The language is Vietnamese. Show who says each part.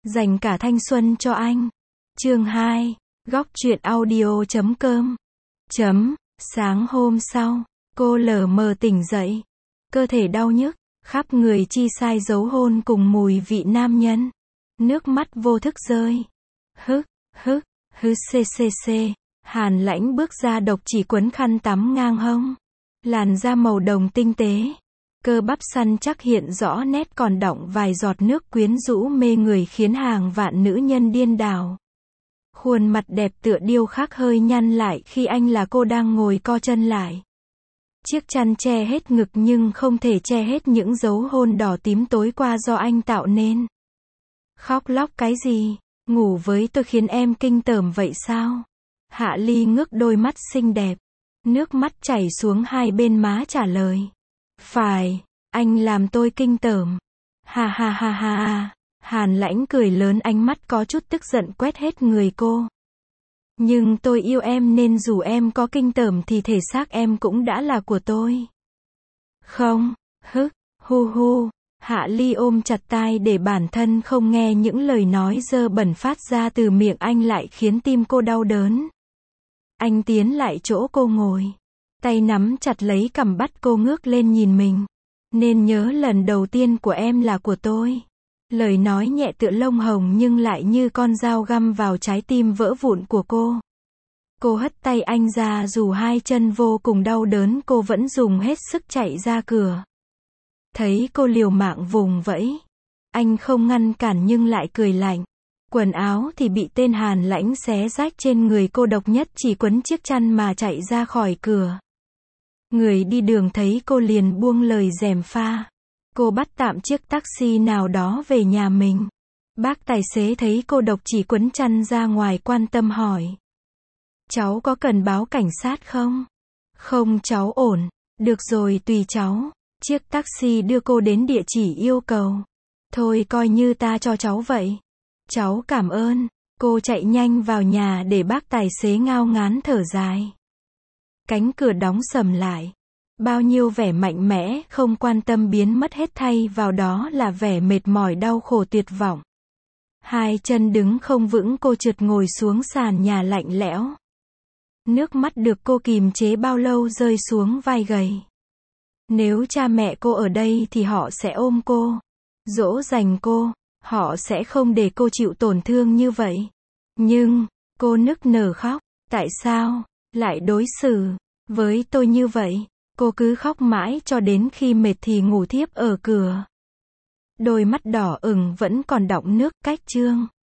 Speaker 1: Dành cả thanh xuân cho anh. Chương 2. Góc truyện audio.com. Sáng hôm sau, cô lờ mờ tỉnh dậy. Cơ thể đau nhức, khắp người chi sai dấu hôn cùng mùi vị nam nhân. Nước mắt vô thức rơi. Cc. Hàn Lãnh bước ra độc chỉ quấn khăn tắm ngang hông. Làn da màu đồng tinh tế. Cơ bắp săn chắc hiện rõ nét còn đọng vài giọt nước quyến rũ mê người khiến hàng vạn nữ nhân điên đảo. Khuôn mặt đẹp tựa điêu khắc hơi nhăn lại khi anh là cô đang ngồi co chân lại. Chiếc chăn che hết ngực nhưng không thể che hết những dấu hôn đỏ tím tối qua do anh tạo nên. Khóc lóc cái gì? Ngủ với tôi khiến em kinh tởm vậy sao? Hạ Ly ngước đôi mắt xinh đẹp. Nước mắt chảy xuống hai bên má trả lời. Phải, anh làm tôi kinh tởm. Ha. Hàn Lãnh cười lớn, ánh mắt có chút tức giận quét hết người cô. Nhưng tôi yêu em nên dù em có kinh tởm thì thể xác em cũng đã là của tôi. Không, hu. Hạ Ly ôm chặt tai để bản thân không nghe những lời nói dơ bẩn phát ra từ miệng anh lại khiến tim cô đau đớn. Anh tiến lại chỗ cô ngồi. Tay nắm chặt lấy cằm bắt cô ngước lên nhìn mình. Nên nhớ lần đầu tiên của em là của tôi. Lời nói nhẹ tựa lông hồng nhưng lại như con dao găm vào trái tim vỡ vụn của cô. Cô hất tay anh ra, dù hai chân vô cùng đau đớn cô vẫn dùng hết sức chạy ra cửa. Thấy cô liều mạng vùng vẫy. Anh không ngăn cản nhưng lại cười lạnh. Quần áo thì bị tên Hàn Lãnh xé rách, trên người cô độc nhất chỉ quấn chiếc chăn mà chạy ra khỏi cửa. Người đi đường thấy cô liền buông lời gièm pha. Cô bắt tạm chiếc taxi nào đó về nhà mình. Bác tài xế thấy cô độc chỉ quấn chăn ra ngoài quan tâm hỏi. Cháu có cần báo cảnh sát không? Không, cháu ổn. Được rồi, tùy cháu. Chiếc taxi đưa cô đến địa chỉ yêu cầu. Thôi coi như ta cho cháu vậy. Cháu cảm ơn. Cô chạy nhanh vào nhà để bác tài xế ngao ngán thở dài. Cánh cửa đóng sầm lại. Bao nhiêu vẻ mạnh mẽ, không quan tâm biến mất hết, thay vào đó là vẻ mệt mỏi, đau khổ, tuyệt vọng. Hai chân đứng không vững, cô trượt ngồi xuống sàn nhà lạnh lẽo. Nước mắt được cô kìm chế bao lâu rơi xuống vai gầy. Nếu cha mẹ cô ở đây thì họ sẽ ôm cô, dỗ dành cô, họ sẽ không để cô chịu tổn thương như vậy. Nhưng, cô nức nở khóc, tại sao lại đối xử với tôi như vậy? Cô cứ khóc mãi cho đến khi mệt thì ngủ thiếp ở cửa. Đôi mắt đỏ ửng vẫn còn đọng nước. Cách chương